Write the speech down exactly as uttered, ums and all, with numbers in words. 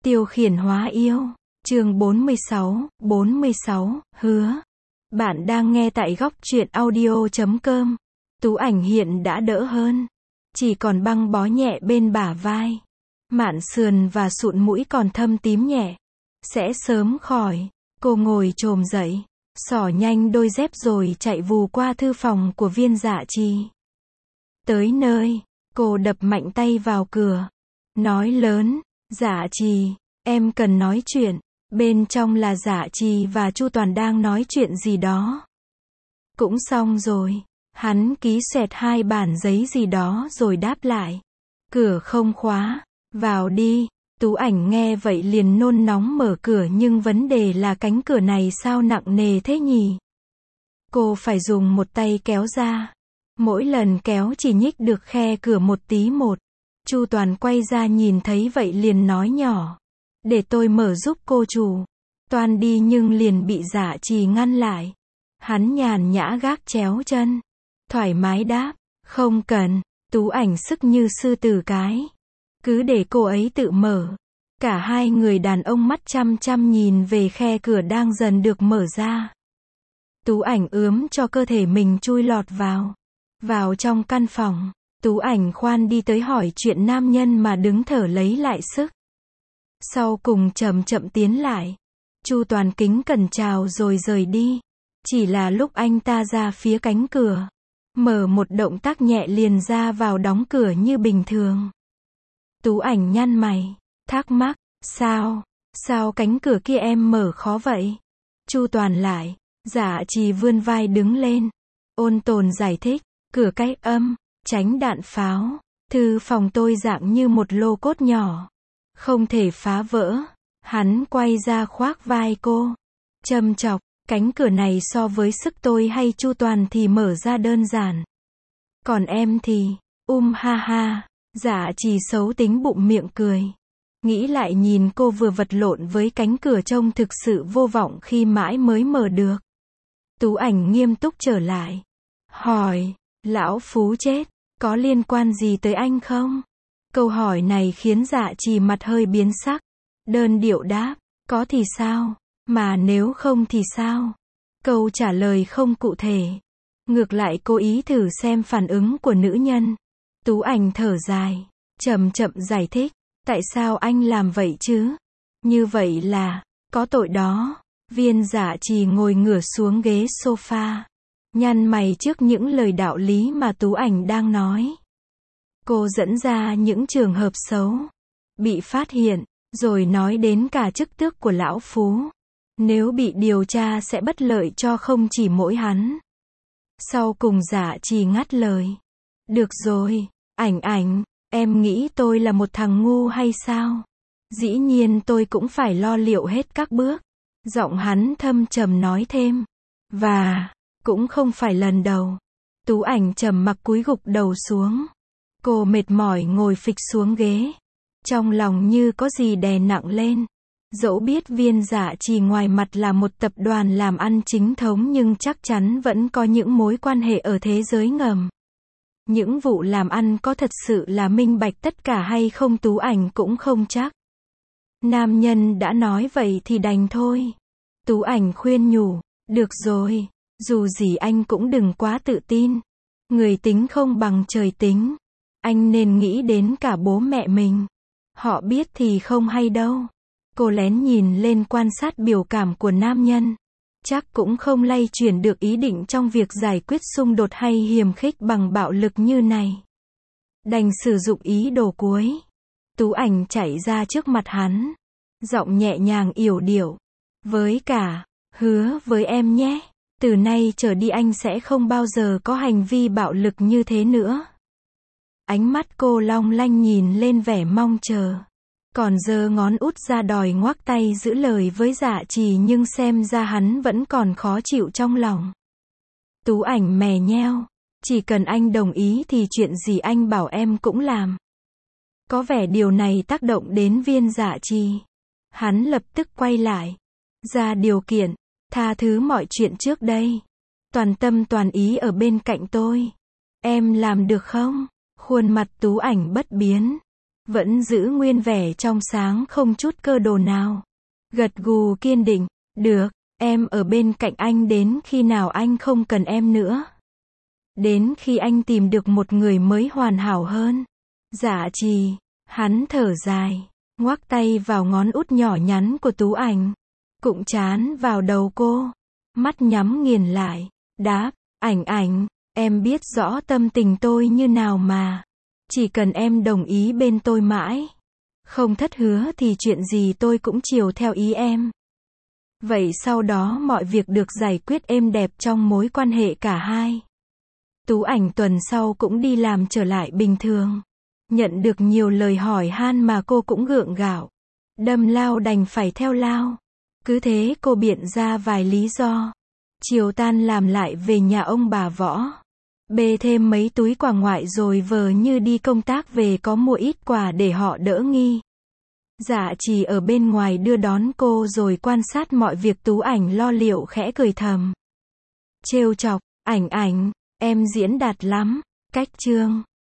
Tiêu khiển hóa yêu. Chương bốn mươi sáu, bốn mươi sáu, hứa. Bạn đang nghe tại góc truyện audio chấm com. Tú Ảnh hiện đã đỡ hơn. Chỉ còn băng bó nhẹ bên bả vai. Mạn sườn và sụn mũi còn thâm tím nhẹ. Sẽ sớm khỏi. Cô ngồi chồm dậy. Xỏ nhanh đôi dép rồi chạy vù qua thư phòng của Viên Dạ Trì. Tới nơi, cô đập mạnh tay vào cửa. Nói lớn, Dạ Trì, em cần nói chuyện. Bên trong là Dạ Trì và Chu Toàn đang nói chuyện gì đó. Cũng xong rồi. Hắn ký xoẹt hai bản giấy gì đó rồi đáp lại. Cửa không khóa. Vào đi. Tú Ảnh nghe vậy liền nôn nóng mở cửa, nhưng vấn đề là cánh cửa này sao nặng nề thế nhỉ? Cô phải dùng một tay kéo ra. Mỗi lần kéo chỉ nhích được khe cửa một tí một. Chu Toàn quay ra nhìn thấy vậy liền nói nhỏ. Để tôi mở giúp cô chủ. Toan đi nhưng liền bị Dạ Trì ngăn lại. Hắn nhàn nhã gác chéo chân. Thoải mái đáp. Không cần. Tú Ảnh sức như sư tử cái. Cứ để cô ấy tự mở. Cả hai người đàn ông mắt chăm chăm nhìn về khe cửa đang dần được mở ra. Tú Ảnh ướm cho cơ thể mình chui lọt vào. Vào trong căn phòng. Tú Ảnh khoan đi tới hỏi chuyện nam nhân mà đứng thở lấy lại sức. Sau cùng chậm chậm tiến lại. Chu Toàn kính cẩn chào rồi rời đi. Chỉ là lúc anh ta ra phía cánh cửa. Mở một động tác nhẹ liền ra vào đóng cửa như bình thường. Tú Ảnh nhăn mày. Thắc mắc. Sao? Sao cánh cửa kia em mở khó vậy? Chu Toàn lại. Dạ Trì vươn vai đứng lên. Ôn tồn giải thích. Cửa cách âm. Tránh đạn pháo. Thư phòng tôi dạng như một lô cốt nhỏ. Không thể phá vỡ. Hắn quay ra khoác vai cô. Châm chọc. Cánh cửa này so với sức tôi hay Chu Toàn thì mở ra đơn giản. Còn em thì, um ha ha. Dạ Trì xấu tính bụng miệng cười. Nghĩ lại nhìn cô vừa vật lộn với cánh cửa trông thực sự vô vọng khi mãi mới mở được. Tú Ảnh nghiêm túc trở lại. Hỏi, lão Phú chết, có liên quan gì tới anh không? Câu hỏi này khiến Dạ Trì mặt hơi biến sắc. Đơn điệu đáp, có thì sao, mà nếu không thì sao? Câu trả lời không cụ thể. Ngược lại cố ý thử xem phản ứng của nữ nhân. Tú Ảnh thở dài, chậm chậm giải thích. Tại sao anh làm vậy chứ? Như vậy là, có tội đó. Viên Dạ Trì ngồi ngửa xuống ghế sofa. Nhăn mày trước những lời đạo lý mà Tú Ảnh đang nói. Cô dẫn ra những trường hợp xấu. Bị phát hiện, rồi nói đến cả chức tước của lão Phú. Nếu bị điều tra sẽ bất lợi cho không chỉ mỗi hắn. Sau cùng Dạ Trì ngắt lời. Được rồi, Ảnh Ảnh. Em nghĩ tôi là một thằng ngu hay sao? Dĩ nhiên tôi cũng phải lo liệu hết các bước. Giọng hắn thâm trầm nói thêm. Và, cũng không phải lần đầu. Tú Ảnh trầm mặc cúi gục đầu xuống. Cô mệt mỏi ngồi phịch xuống ghế. Trong lòng như có gì đè nặng lên. Dẫu biết Viên Dạ Trì ngoài mặt là một tập đoàn làm ăn chính thống nhưng chắc chắn vẫn có những mối quan hệ ở thế giới ngầm. Những vụ làm ăn có thật sự là minh bạch tất cả hay không Tú Ảnh cũng không chắc. Nam nhân đã nói vậy thì đành thôi. Tú Ảnh khuyên nhủ, được rồi, dù gì anh cũng đừng quá tự tin. Người tính không bằng trời tính. Anh nên nghĩ đến cả bố mẹ mình. Họ biết thì không hay đâu. Cô lén nhìn lên quan sát biểu cảm của nam nhân. Chắc cũng không lay chuyển được ý định trong việc giải quyết xung đột hay hiềm khích bằng bạo lực như này. Đành sử dụng ý đồ cuối. Tú Ảnh chạy ra trước mặt hắn. Giọng nhẹ nhàng yểu điệu. Với cả, hứa với em nhé. Từ nay trở đi anh sẽ không bao giờ có hành vi bạo lực như thế nữa. Ánh mắt cô long lanh nhìn lên vẻ mong chờ. Còn giơ ngón út ra đòi ngoắc tay giữ lời với Dạ Trì nhưng xem ra hắn vẫn còn khó chịu trong lòng. Tú Ảnh mè nheo. Chỉ cần anh đồng ý thì chuyện gì anh bảo em cũng làm. Có vẻ điều này tác động đến Viên Dạ Trì. Hắn lập tức quay lại. Ra điều kiện. Tha thứ mọi chuyện trước đây. Toàn tâm toàn ý ở bên cạnh tôi. Em làm được không? Khuôn mặt Tú Ảnh bất biến. vẫn giữ nguyên vẻ trong sáng không chút cơ đồ nào. Gật gù kiên định, được, em ở bên cạnh anh đến khi nào anh không cần em nữa. Đến khi anh tìm được một người mới hoàn hảo hơn. Dạ Trì, hắn thở dài, ngoắc tay vào ngón út nhỏ nhắn của Tú Ảnh, cụng trán vào đầu cô, mắt nhắm nghiền lại, đáp, Ảnh Ảnh, em biết rõ tâm tình tôi như nào mà. Chỉ cần em đồng ý bên tôi mãi, không thất hứa thì chuyện gì tôi cũng chiều theo ý em. Vậy sau đó mọi việc được giải quyết êm đẹp trong mối quan hệ cả hai. Tú Ảnh tuần sau cũng đi làm trở lại bình thường. Nhận được nhiều lời hỏi han mà cô cũng gượng gạo. Đâm lao đành phải theo lao. Cứ thế cô biện ra vài lý do. Chiều tan làm lại về nhà ông bà Võ. Bê thêm mấy túi quà ngoại rồi vờ như đi công tác về có mua ít quà để họ đỡ nghi. Dạ Trì ở bên ngoài đưa đón cô rồi quan sát mọi việc. Tú Ảnh lo liệu khẽ cười thầm. Trêu chọc, Ảnh Ảnh, em diễn đạt lắm. Cách chương